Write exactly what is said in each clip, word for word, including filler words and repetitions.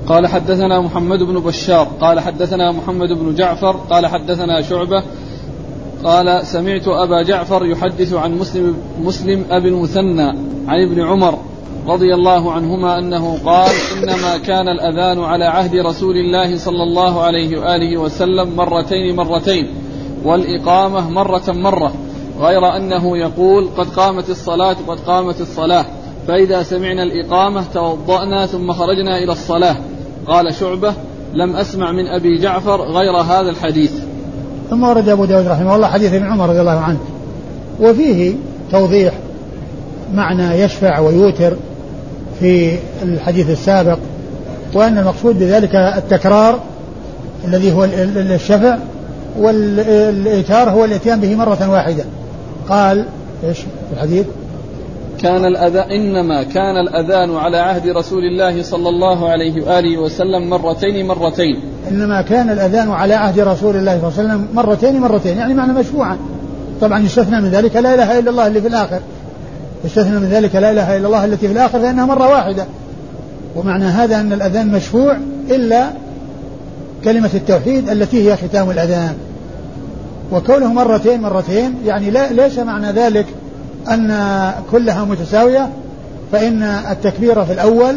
قال حدثنا محمد بن بشار قال حدثنا محمد بن جعفر قال حدثنا شعبة قال سمعت أبا جعفر يحدث عن مسلم, مسلم أبي المثنى عن ابن عمر رضي الله عنهما أنه قال إنما كان الأذان على عهد رسول الله صلى الله عليه وآله وسلم مرتين مرتين والإقامة مرة مرة غير أنه يقول قد قامت الصلاة قد قامت الصلاة فإذا سمعنا الإقامة توضأنا ثم خرجنا إلى الصلاة. قال شعبة لم أسمع من أبي جعفر غير هذا الحديث. ثم ورد أبو داود رحمه الله حديث ابن عمر رضي الله عنه وفيه توضيح معنى يشفع ويوتر في الحديث السابق وأن المقصود بذلك التكرار الذي هو الشفع والإيتار هو الاتيان به مرة واحدة. قال إيش في الحديث كان الأذان إنما كان الأذان على عهد رسول الله صلى الله عليه وآله وسلم مرتين مرتين إنما كان الأذان على عهد رسول الله صلى الله عليه وسلم مرتين مرتين يعني معنى مشفوعا. طبعا يستثنى من ذلك لا إله إلا الله اللي في الآخر يستثنى من ذلك لا إله إلا الله التي في الآخر فإنها مرة واحدة ومعنى هذا أن الأذان مشفوع إلا كلمة التوحيد التي هي ختام الأذان وكونه مرتين مرتين يعني لا ليس معنى ذلك أن كلها متساوية فإن التكبير في الأول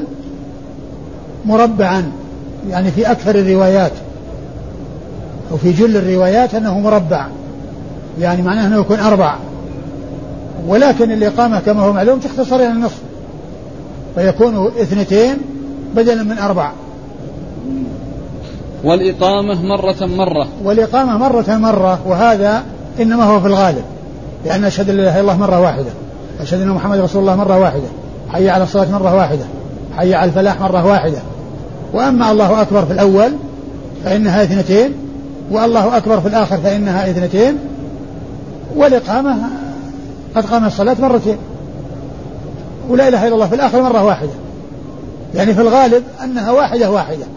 مربعا يعني في أكثر الروايات أو في جل الروايات أنه مربع يعني معناه أنه يكون أربع ولكن الإقامة كما هو معلوم تختصر إلى النصف فيكون اثنتين بدلا من أربع. والإقامة مرة مرة والإقامة مرة مرة وهذا إنما هو في الغالب لأن أشهد أن لا إله إلا الله مرة واحدة أشهد أن محمد رسول الله مرة واحدة حي على الصلاة مرة واحدة حي على الفلاح مرة واحدة. وأما الله أكبر في الأول فإنها اثنتين والله أكبر في الآخر فإنها اثنتين والإقامة قد قام الصلاة مرتين ولا إله إلا الله في الآخر مرة واحدة يعني في الغالب أنها واحدة واحدة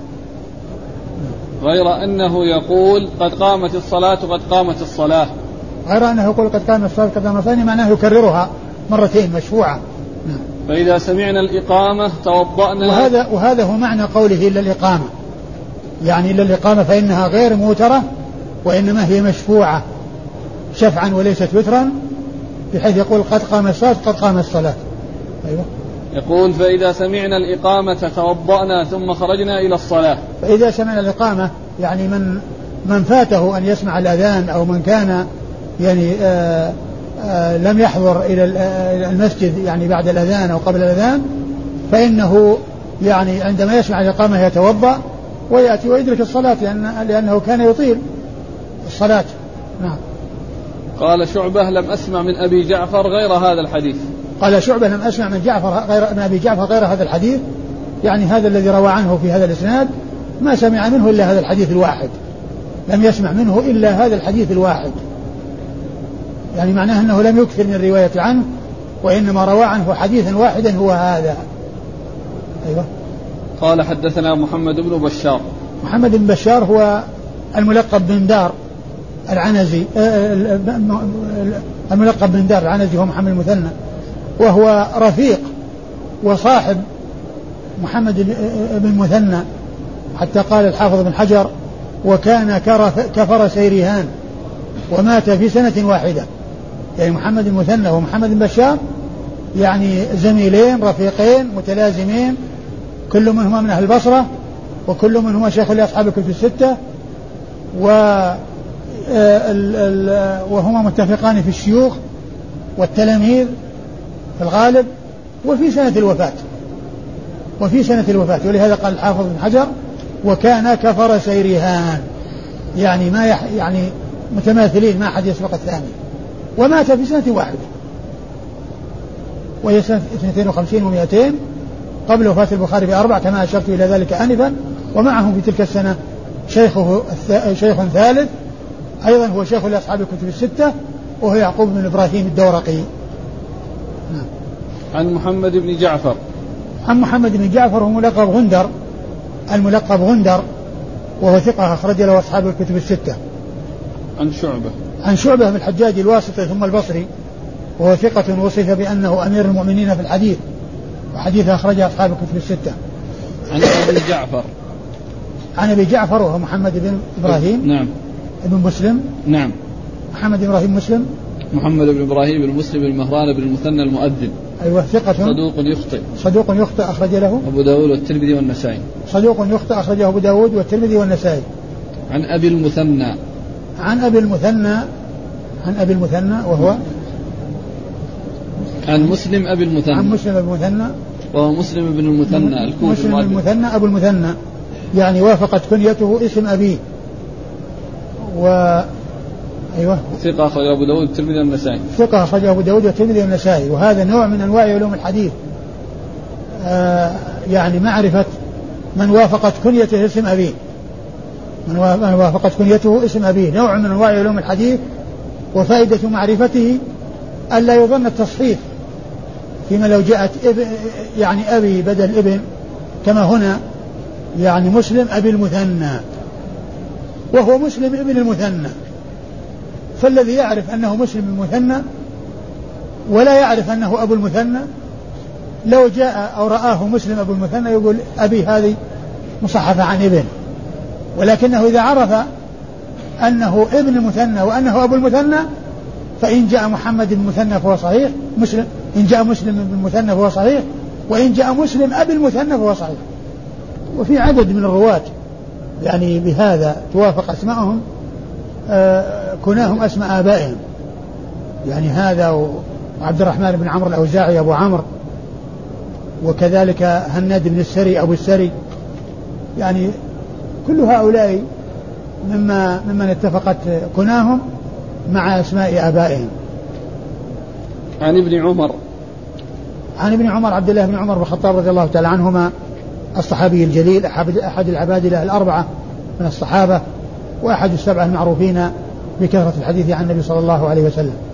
غير أنه يقول قد قامت الصلاة قد قامت الصلاة غير أنه يقول قد قامت الصلاة قد قامت الصلاة معناه يكررها مرتين مشفوعة. فإذا سمعنا الإقامة توضأنا وهذا, وهذا هو معنى قوله إلا الإقامة يعني إلا الإقامة فإنها غير موترة وإنما هي مشفوعة شفعا وليست وترا بحيث يقول قد قام الصلاة قد قام الصلاة. أيوة. يقول فإذا سمعنا الإقامة توضأنا ثم خرجنا إلى الصلاة. فإذا سمعنا الإقامة يعني من من فاته أن يسمع الأذان أو من كان يعني آآ آآ لم يحضر إلى المسجد يعني بعد الأذان أو قبل الأذان فإنه يعني عندما يسمع الإقامة يتوضأ ويأتي ويدرك الصلاة لأن لأنه كان يطيل الصلاة. نعم. قال شعبة لم أسمع من أبي جعفر غير هذا الحديث. قال شعبة لم أسمع من جعفر غير من أبي جعفر غير هذا الحديث يعني هذا الذي روى عنه في هذا الإسناد ما سمع منه إلا هذا الحديث الواحد لم يسمع منه إلا هذا الحديث الواحد يعني معناه أنه لم يكثر من الرواية عنه وإنما روى عنه حديثا واحدا هو هذا. أيوة. قال حدثنا محمد بن بشار. محمد بن بشار هو الملقب بن دار العنزي الملقب بن دار العنزي هو محمد المثنى وهو رفيق وصاحب محمد بن مثنى حتى قال الحافظ بن حجر وكان كفر سيرهان ومات في سنة واحدة يعني محمد المثنى ومحمد بن بشار يعني زميلين رفيقين متلازمين كل منهما من أهل البصرة وكل منهما شيخ لأصحاب الكتب الستة و وهما متفقان في الشيوخ والتلاميذ في الغالب وفي سنة الوفاة وفي سنة الوفاة ولهذا قال الحافظ بن حجر وكان كفر سيرهان يعني ما يح يعني متماثلين ما أحد يسبق الثاني ومات في سنة واحدة وهي سنة اثنتين وخمسين ومئتين قبل وفاة البخاري بأربع كما أشرت إلى ذلك آنفا ومعهم في تلك السنة شيخه شيخ ثالث أيضا هو شيخ لأصحاب الكتب الستة وهو يعقوب بن إبراهيم الدورقي. نعم. عن محمد بن جعفر. عن محمد بن جعفر هو ملقب غندر الملقب غندر وهو ثقة أخرج له أصحاب الكتب الستة. عن شعبة. عن شعبة بن الحجاج الواسطي ثم البصري وهو ثقة وصف بأنه أمير المؤمنين في الحديث وحديث أخرجه أصحاب الكتب الستة. عن أبي جعفر. عن أبي جعفر وهو محمد بن إبراهيم نعم ابن مسلم نعم محمد بن إبراهيم مسلم محمد بن إبراهيم بن مسلم بن مهران بن المثنى المؤذن أيوة ثقة صدوق يخطئ صدوق يخطئ أخرج له أبو داود والترمذي والنسائي صدوق يخطئ أخرجه أبو داود والترمذي والنسائي عن أبي المثنى عن أبي المثنى عن أبي المثنى وهو عن مسلم أبي المثنى عن مسلم أبي المثنى وهو مسلم بن المثنى الكوفي مسلم المثنى أبو المثنى يعني وافقت كنيته اسم أبيه و أيوة ثقة أخرج أبو داود والترمذي والنسائي ثقة أخرج أبو داود والترمذي والنسائي. وهذا نوع من أنواع علوم الحديث آه يعني معرفة من وافقت كنيته اسم أبيه من وافقت كنيته اسم أبيه نوع من أنواع علوم الحديث. وفائدة معرفته ألا يظن التصحيف فيما لو جاءت يعني أبي بدل ابن كما هنا يعني مسلم أبي المثنى وهو مسلم ابن المثنى. فالذي يعرف أنه مسلم المثنى ولا يعرف أنه أبو المثنى لو جاء أو رآه مسلم أبو المثنى يقول أبي هذه مصحفة عن ابن. ولكنه إذا عرف أنه ابن المثنى وأنه أبو المثنى فإن جاء محمد بن المثنى فهو صحيح مسلم إن جاء مسلم بن المثنى فهو صحيح وإن جاء مسلم أبي المثنى فهو صحيح. وفي عدد من الرواة يعني بهذا توافق أسماءهم آه كناهم أسماء آبائهم يعني هذا وعبد الرحمن بن عمرو الأوزاعي أبو عمرو وكذلك هناد بن السري أبو السري يعني كل هؤلاء مما ممن اتفقت كناهم مع أسماء آبائهم. عن ابن عمر عن ابن عمر عبد الله بن عمر بن الخطاب رضي الله تعالى عنهما الصحابي الجليل أحد العبادلة الأربعة من الصحابة وأحد السبعة المعروفين بكثرة الحديث عن النبي صلى الله عليه وسلم.